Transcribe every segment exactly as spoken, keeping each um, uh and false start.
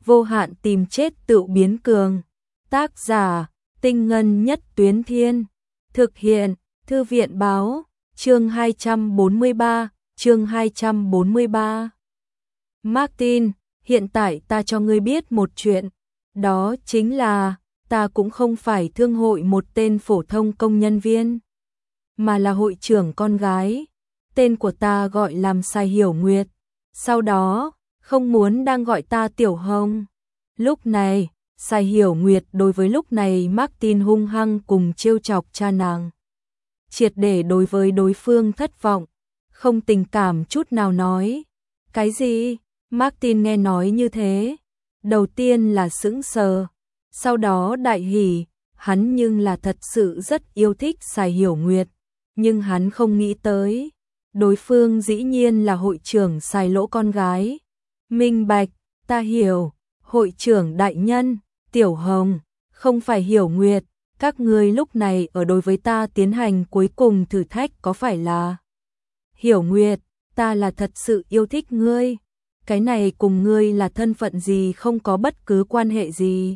vô hạn tìm chết tự biến cường. Tác giả, Tinh Ngân Nhất Tuyến Thiên. Thực hiện, Thư viện Báo, chương hai trăm bốn mươi ba, chương hai trăm bốn mươi ba. Martin, hiện tại ta cho ngươi biết một chuyện, đó chính là, ta cũng không phải thương hội một tên phổ thông công nhân viên, mà là hội trưởng con gái. Tên của ta gọi làm Sai Hiểu Nguyệt, sau đó, không muốn đang gọi ta Tiểu Hồng. Lúc này, Sai Hiểu Nguyệt đối với lúc này Martin hung hăng cùng trêu chọc cha nàng. Triệt để đối với đối phương thất vọng, không tình cảm chút nào nói. Cái gì? Martin nghe nói như thế, đầu tiên là sững sờ, sau đó đại hỉ, hắn nhưng là thật sự rất yêu thích Sai Hiểu Nguyệt, nhưng hắn không nghĩ tới, đối phương dĩ nhiên là hội trưởng Sai Lỗ con gái. Minh bạch, ta hiểu, hội trưởng đại nhân, Tiểu Hồng, không phải Hiểu Nguyệt, các ngươi lúc này ở đối với ta tiến hành cuối cùng thử thách có phải là? Hiểu Nguyệt, ta là thật sự yêu thích ngươi, cái này cùng ngươi là thân phận gì không có bất cứ quan hệ gì.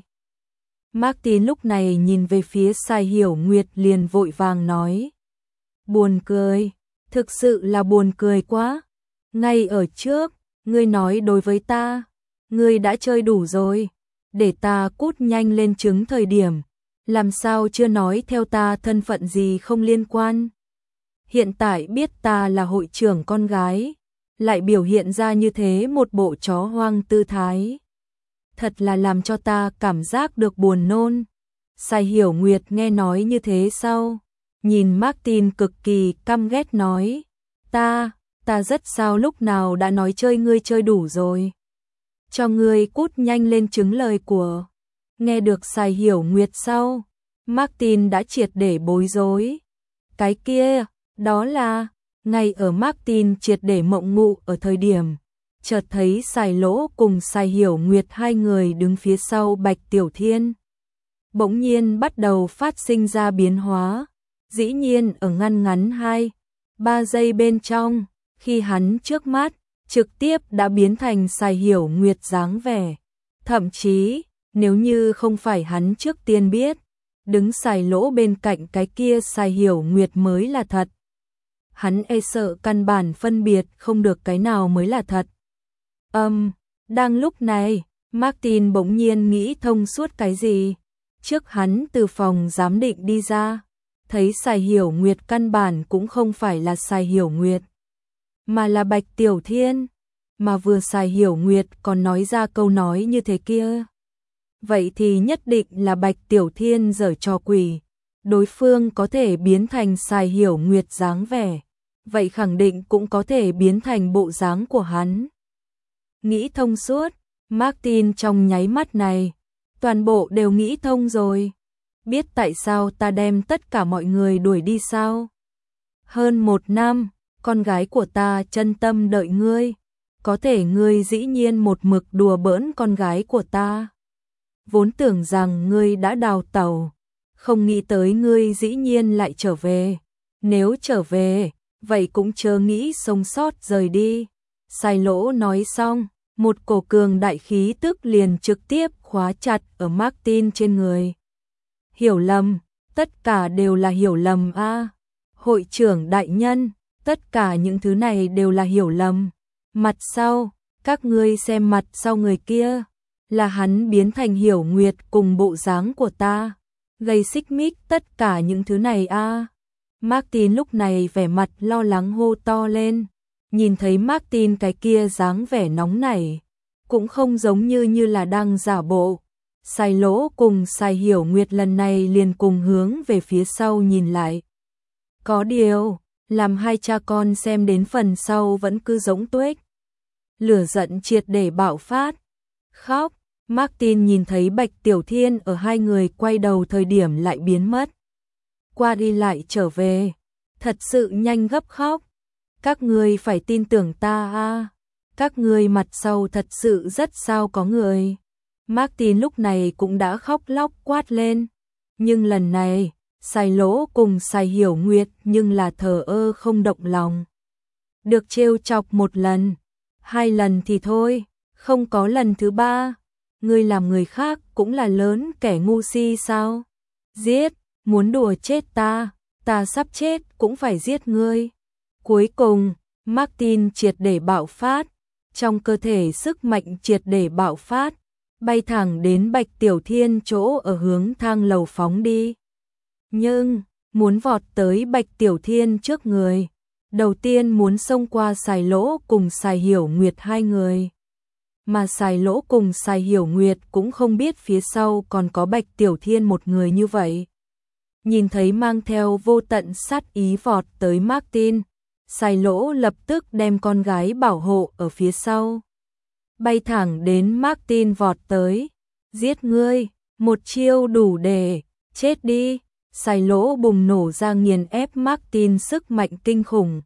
Martin lúc này nhìn về phía Sai Hiểu Nguyệt liền vội vàng nói. Buồn cười, thực sự là buồn cười quá. Ngay ở trước, ngươi nói đối với ta, ngươi đã chơi đủ rồi, để ta cút nhanh lên chứng thời điểm, làm sao chưa nói theo ta thân phận gì không liên quan. Hiện tại biết ta là hội trưởng con gái, lại biểu hiện ra như thế một bộ chó hoang tư thái. Thật là làm cho ta cảm giác được buồn nôn. Sai Hiểu Nguyệt nghe nói như thế sau, nhìn Martin cực kỳ căm ghét nói, ta, ta rất sao lúc nào đã nói chơi ngươi chơi đủ rồi. Cho ngươi cút nhanh lên chứng lời của. Nghe được Sai Hiểu Nguyệt sau, Martin đã triệt để bối rối. Cái kia, đó là, ngay ở Martin triệt để mộng ngụ ở thời điểm, chợt thấy Sai Lỗ cùng Sai Hiểu Nguyệt hai người đứng phía sau Bạch Tiểu Thiên. Bỗng nhiên bắt đầu phát sinh ra biến hóa, dĩ nhiên ở ngăn ngắn hai, ba giây bên trong, khi hắn trước mắt, trực tiếp đã biến thành Sai Hiểu Nguyệt dáng vẻ. Thậm chí, nếu như không phải hắn trước tiên biết, đứng Sai Lỗ bên cạnh cái kia Sai Hiểu Nguyệt mới là thật. Hắn e sợ căn bản phân biệt không được cái nào mới là thật. Âm, um, đang lúc này, Martin bỗng nhiên nghĩ thông suốt cái gì. Trước hắn từ phòng giám định đi ra, thấy Sai Hiểu Nguyệt căn bản cũng không phải là Sai Hiểu Nguyệt, mà là Bạch Tiểu Thiên. Mà vừa Sai Hiểu Nguyệt còn nói ra câu nói như thế kia, vậy thì nhất định là Bạch Tiểu Thiên giở trò quỷ. Đối phương có thể biến thành Sai Hiểu Nguyệt dáng vẻ, vậy khẳng định cũng có thể biến thành bộ dáng của hắn. Nghĩ thông suốt, Martin trong nháy mắt này, toàn bộ đều nghĩ thông rồi. Biết tại sao ta đem tất cả mọi người đuổi đi sao? Hơn một năm, con gái của ta chân tâm đợi ngươi, có thể ngươi dĩ nhiên một mực đùa bỡn con gái của ta. Vốn tưởng rằng ngươi đã đào tẩu, không nghĩ tới ngươi dĩ nhiên lại trở về. Nếu trở về, vậy cũng chớ nghĩ sống sót rời đi. Sai Lỗ nói xong, một cổ cường đại khí tức liền trực tiếp khóa chặt ở Martin trên người. Hiểu lầm, tất cả đều là hiểu lầm a. À, hội trưởng đại nhân, tất cả những thứ này đều là hiểu lầm. Mặt sau, các ngươi xem mặt sau người kia, là hắn biến thành Hiểu Nguyệt cùng bộ dáng của ta, gây xích mích tất cả những thứ này a. À. Martin lúc này vẻ mặt lo lắng hô to lên, nhìn thấy Martin cái kia dáng vẻ nóng nảy, cũng không giống như như là đang giả bộ. Sai Lỗ cùng Sai Hiểu Nguyệt lần này liền cùng hướng về phía sau nhìn lại. Có điều, làm hai cha con xem đến phần sau vẫn cứ giống tuếch. Lửa giận triệt để bạo phát. Khóc, Martin nhìn thấy Bạch Tiểu Thiên ở hai người quay đầu thời điểm lại biến mất. Qua đi lại trở về, thật sự nhanh gấp khóc. Các ngươi phải tin tưởng ta a, các ngươi mặt sau thật sự rất sao có người. Martin lúc này cũng đã khóc lóc quát lên, nhưng lần này, Sai Lỗ cùng Sai Hiểu Nguyệt nhưng là thờ ơ không động lòng. Được trêu chọc một lần, hai lần thì thôi, không có lần thứ ba. ngươi làm người khác cũng là lớn kẻ ngu si sao? Giết, muốn đùa chết ta, ta sắp chết cũng phải giết ngươi. Cuối cùng, Martin triệt để bạo phát, trong cơ thể sức mạnh triệt để bạo phát, bay thẳng đến Bạch Tiểu Thiên chỗ ở hướng thang lầu phóng đi. Nhưng, muốn vọt tới Bạch Tiểu Thiên trước người, đầu tiên muốn xông qua Sài Lỗ cùng Sài Hiểu Nguyệt hai người. Mà Sài Lỗ cùng Sài Hiểu Nguyệt cũng không biết phía sau còn có Bạch Tiểu Thiên một người như vậy. Nhìn thấy mang theo vô tận sát ý vọt tới Martin, Sài Lỗ lập tức đem con gái bảo hộ ở phía sau. Bay thẳng đến Martin vọt tới, giết ngươi, một chiêu đủ để, chết đi. Sài Lỗ bùng nổ ra nghiền ép Martin sức mạnh kinh khủng.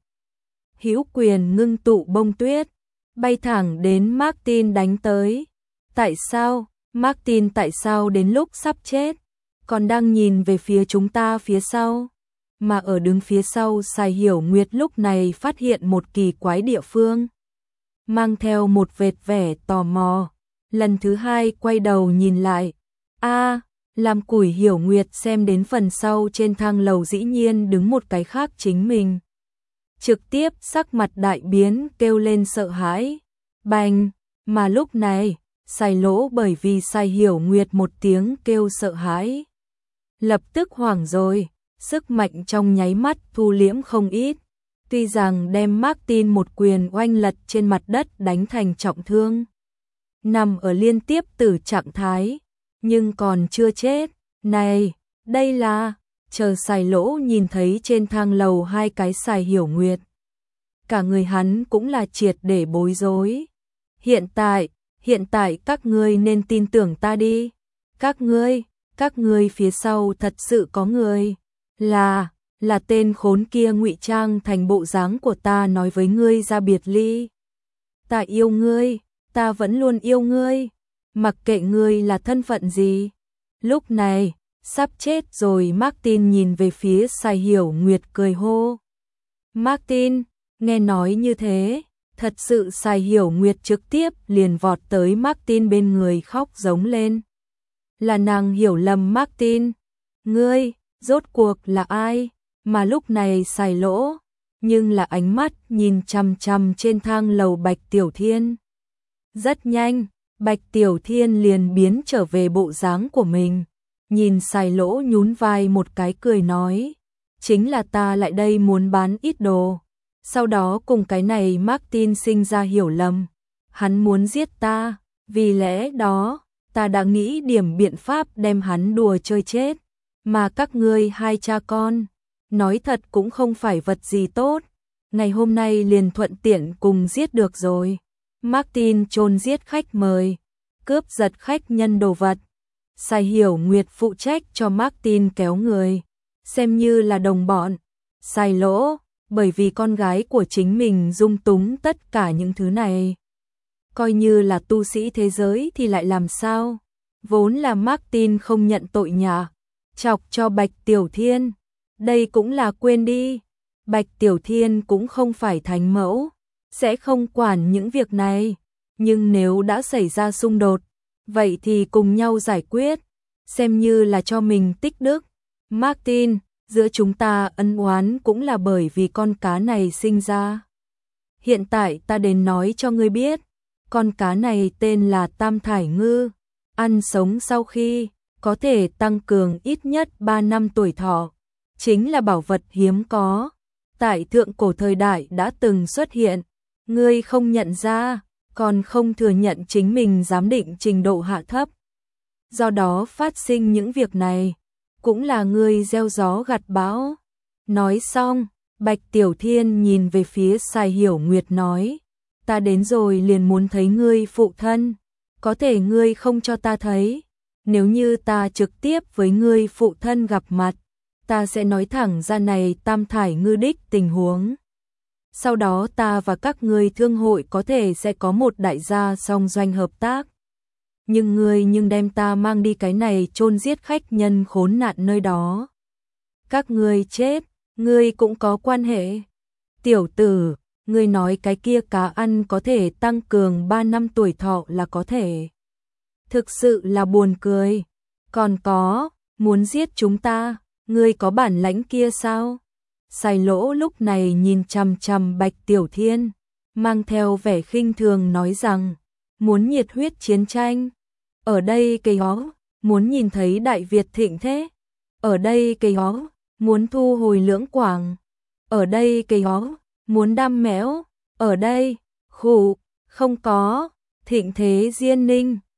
Hữu quyền ngưng tụ bông tuyết, bay thẳng đến Martin đánh tới. Tại sao, Martin tại sao đến lúc sắp chết, còn đang nhìn về phía chúng ta phía sau? Mà ở đứng phía sau Sài Hiểu Nguyệt lúc này phát hiện một kỳ quái địa phương. Mang theo một vệt vẻ tò mò, lần thứ hai quay đầu nhìn lại. a làm Củi Hiểu Nguyệt xem đến phần sau trên thang lầu dĩ nhiên đứng một cái khác chính mình. Trực tiếp sắc mặt đại biến kêu lên sợ hãi. Bành, mà lúc này, Sài Lỗ bởi vì Sài Hiểu Nguyệt một tiếng kêu sợ hãi. Lập tức hoảng rồi, sức mạnh trong nháy mắt thu liễm không ít. Tuy rằng đem Martin một quyền oanh lật trên mặt đất đánh thành trọng thương, nằm ở liên tiếp tử trạng thái, nhưng còn chưa chết. Này, đây là, chờ Sài Lỗ nhìn thấy trên thang lầu hai cái Sài Hiểu Nguyệt. Cả người hắn cũng là triệt để bối rối. Hiện tại, hiện tại các ngươi nên tin tưởng ta đi. Các ngươi, các ngươi phía sau thật sự có người. Là, là tên khốn kia ngụy trang thành bộ dáng của ta nói với ngươi ra biệt ly. Ta yêu ngươi, ta vẫn luôn yêu ngươi. Mặc kệ ngươi là thân phận gì. Lúc này, sắp chết rồi Martin nhìn về phía Sài Hiểu Nguyệt cười hô. Martin, nghe nói như thế, thật sự Sài Hiểu Nguyệt trực tiếp liền vọt tới Martin bên người khóc giống lên. Là nàng hiểu lầm Martin. Ngươi, rốt cuộc là ai? Mà lúc này Sài Lỗ, nhưng là ánh mắt nhìn chằm chằm trên thang lầu Bạch Tiểu Thiên. Rất nhanh, Bạch Tiểu Thiên liền biến trở về bộ dáng của mình, nhìn Sài Lỗ nhún vai một cái cười nói, chính là ta lại đây muốn bán ít đồ. Sau đó cùng cái này Martin sinh ra hiểu lầm, hắn muốn giết ta, vì lẽ đó, ta đã nghĩ điểm biện pháp đem hắn đùa chơi chết, mà các ngươi hai cha con, nói thật cũng không phải vật gì tốt, ngày hôm nay liền thuận tiện cùng giết được rồi. Martin chôn giết khách mời, cướp giật khách nhân đồ vật. Sài Hiểu Nguyệt phụ trách cho Martin kéo người, xem như là đồng bọn. Sài Lỗ, bởi vì con gái của chính mình dung túng tất cả những thứ này. Coi như là tu sĩ thế giới thì lại làm sao? Vốn là Martin không nhận tội nhà, chọc cho Bạch Tiểu Thiên. Đây cũng là quên đi. Bạch Tiểu Thiên cũng không phải thánh mẫu, sẽ không quản những việc này. Nhưng nếu đã xảy ra xung đột, vậy thì cùng nhau giải quyết, xem như là cho mình tích đức. Martin, giữa chúng ta ân oán cũng là bởi vì con cá này sinh ra. Hiện tại ta đến nói cho ngươi biết, con cá này tên là Tam Thải Ngư, ăn sống sau khi có thể tăng cường ít nhất ba năm tuổi thọ, chính là bảo vật hiếm có, tại thượng cổ thời đại đã từng xuất hiện. Ngươi không nhận ra, còn không thừa nhận chính mình giám định trình độ hạ thấp. Do đó phát sinh những việc này, cũng là ngươi gieo gió gặt bão. Nói xong, Bạch Tiểu Thiên nhìn về phía Sài Hiểu Nguyệt nói, ta đến rồi liền muốn thấy ngươi phụ thân, có thể ngươi không cho ta thấy, nếu như ta trực tiếp với ngươi phụ thân gặp mặt, ta sẽ nói thẳng ra này Tam Thải Ngư đích tình huống. Sau đó ta và các ngươi thương hội có thể sẽ có một đại gia song doanh hợp tác. Nhưng ngươi nhưng đem ta mang đi cái này chôn giết khách nhân khốn nạn nơi đó. Các ngươi chết, ngươi cũng có quan hệ. Tiểu tử, ngươi nói cái kia cá ăn có thể tăng cường ba năm tuổi thọ là có thể. thực sự là buồn cười. Còn có, muốn giết chúng ta, ngươi có bản lãnh kia sao? Sai Lỗ lúc này nhìn chằm chằm Bạch Tiểu Thiên, mang theo vẻ khinh thường nói rằng, muốn nhiệt huyết chiến tranh. Ở đây cây ó, muốn nhìn thấy Đại Việt thịnh thế. Ở đây cây ó, muốn thu hồi Lưỡng Quảng. Ở đây cây ó, muốn đam mẽo. Ở đây, khụ, không có, thịnh thế Diên Ninh.